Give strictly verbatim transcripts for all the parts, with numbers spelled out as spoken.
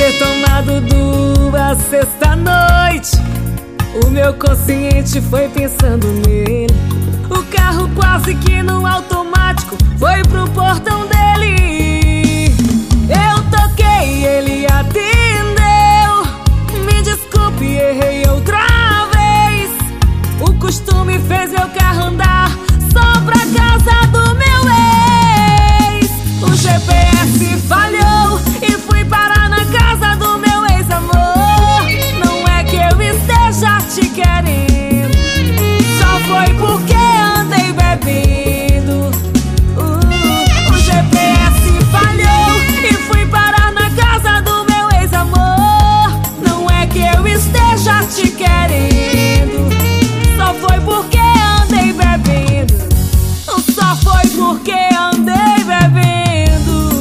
ter tomado duas sexta-noite, o meu consciente foi pensando nele. O carro quase que no automático foi pro portão dele. Eu toquei, ele atendeu. Me desculpe, errei outra vez. O costume fez meu carro andar só pra casa do meu ex. O G P S falhou e fui parar na casa do meu ex-amor. Não é que eu esteja te querendo, só foi porque andei bebendo. uh, O G P S falhou e fui parar na casa do meu ex-amor. Não é que eu esteja te querendo, só foi porque andei bebendo. Só foi porque andei bebendo.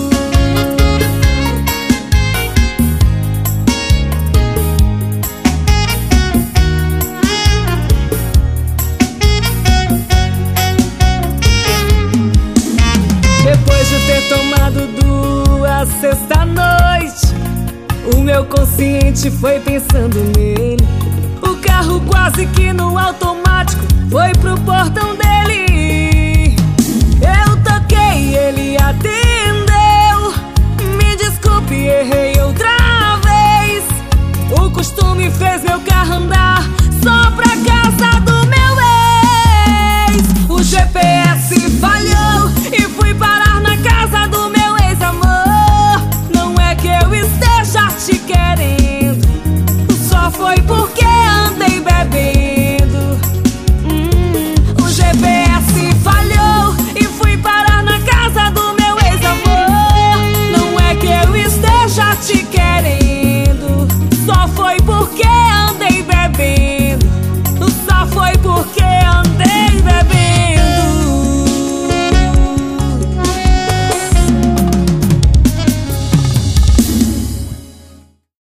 Depois de ter tomado duas sexta-noite, o meu consciente foi pensando nele. O carro quase que no automático foi pro portão dele. Eu toquei, ele atendeu. Me desculpe, errei outra vez. O costume fez meu carro andar só pra casa do meu ex. O G P S falhou e fui parar na casa do meu ex-amor. Não é que eu esteja te querendo, só foi porque andei bebendo. hum, O G P S falhou e fui parar na casa do meu ex-amor. Não é que eu esteja te querendo, só foi porque